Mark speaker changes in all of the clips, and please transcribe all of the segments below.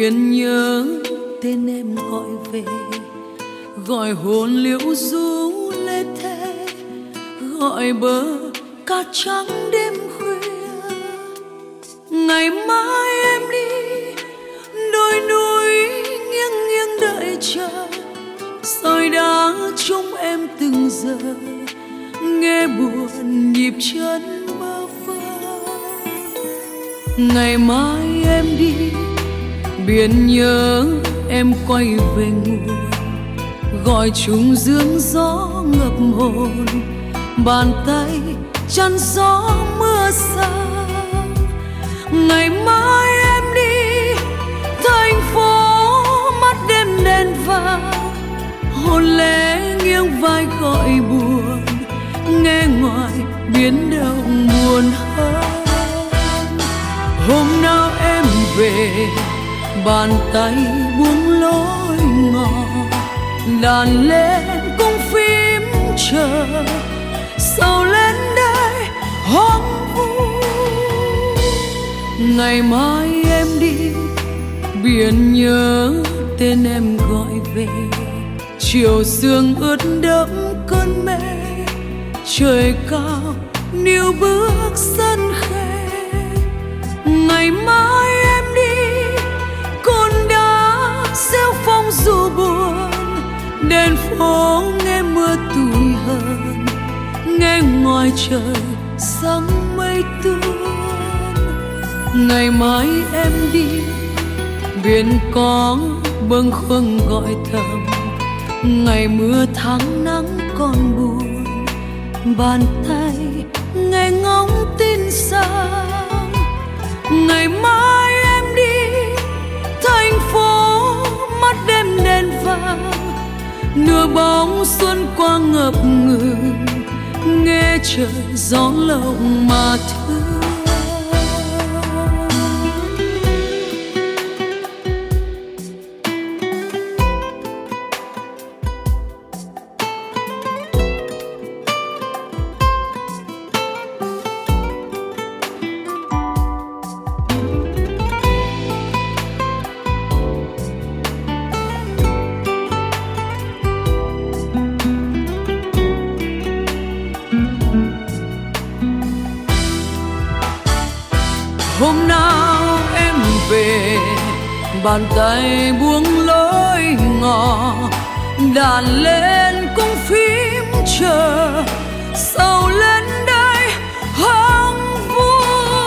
Speaker 1: biển nhớ tên em gọi về, gọi hồn liễu ru lê thê, gọi bờ cát trắng đêm khuya. Ngày mai em đi, đôi núi nghiêng nghiêng đợi chờ, sỏi đá trong em từng giờ, nghe buồn nhịp chân mơ vơ. Ngày mai em đi, biển nhớ em quay về nguồn, gọi trùng dương gió ngập hồn, bàn tay chăn gió mưa xa. Ngày mai em đi, thành phố mắt đêm đèn vàng, hồn lẽ nghiêng vai gọi buồn, nghe ngoài biến động buồn hơn. Hôm nào em về, bàn tay buông lối ngỏ, đàn lên cung phím chờ, sầu lên đây hoang vu. Ngày mai em đi, biển nhớ tên em gọi về, chiều sương ướt đẫm cơn mê, trời cao níu bước sân khê. Ngày mai em đi, cồn đá rêu phong dù buồn, đèn phố nghe mưa tủi hờn, nghe ngoài trời sáng mây tuôn. Ngày mai em đi, biển có bâng khuâng gọi thầm, ngày mưa tháng nắng còn buồn, bàn tay nghe ngóng tin sáng. Ngày mai em đi, thành phố mắt đêm đèn vàng, nửa bóng xuân qua ngập ngừng, nghe trời gió lộng mà thương. Hôm nào em về, bàn tay buông lối ngỏ, đàn lên cung phím chờ, sầu lên đây hoang vu.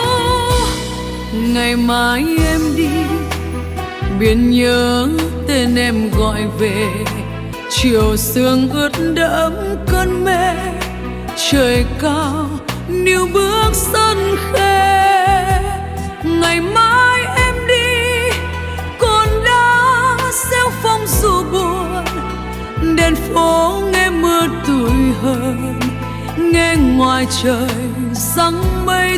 Speaker 1: Ngày mai em đi, biển nhớ tên em gọi về, chiều sương ướt đẫm cơn mê, trời cao níu bước sân khê. Ngày mai em đi, cồn đá rêu phong dù buồn, đèn phố nghe mưa tủi hờn, nghe ngoài trời giăng mây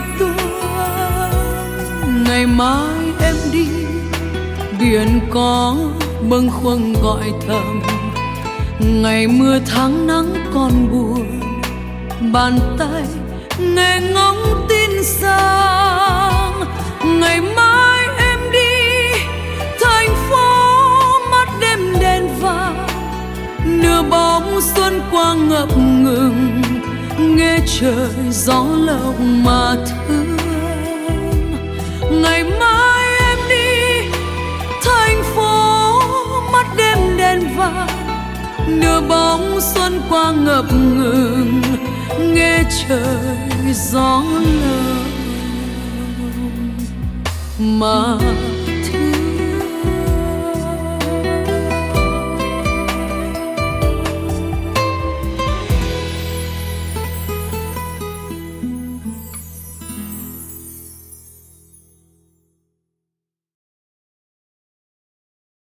Speaker 1: tuôn. Ngày mai em đi, biển có bâng khuâng gọi thầm, ngày mưa tháng nắng còn buồn, bàn tay nghe ngóng tin sáng. Ngày mai em đi, thành phố mắt đêm đèn vàng, nửa bóng xuân qua ngập ngừng, nghe trời gió lộng mà thương. Ngày mai em đi, thành phố mắt đêm đèn vàng, nửa bóng xuân qua ngập ngừng, nghe trời gió lộng mà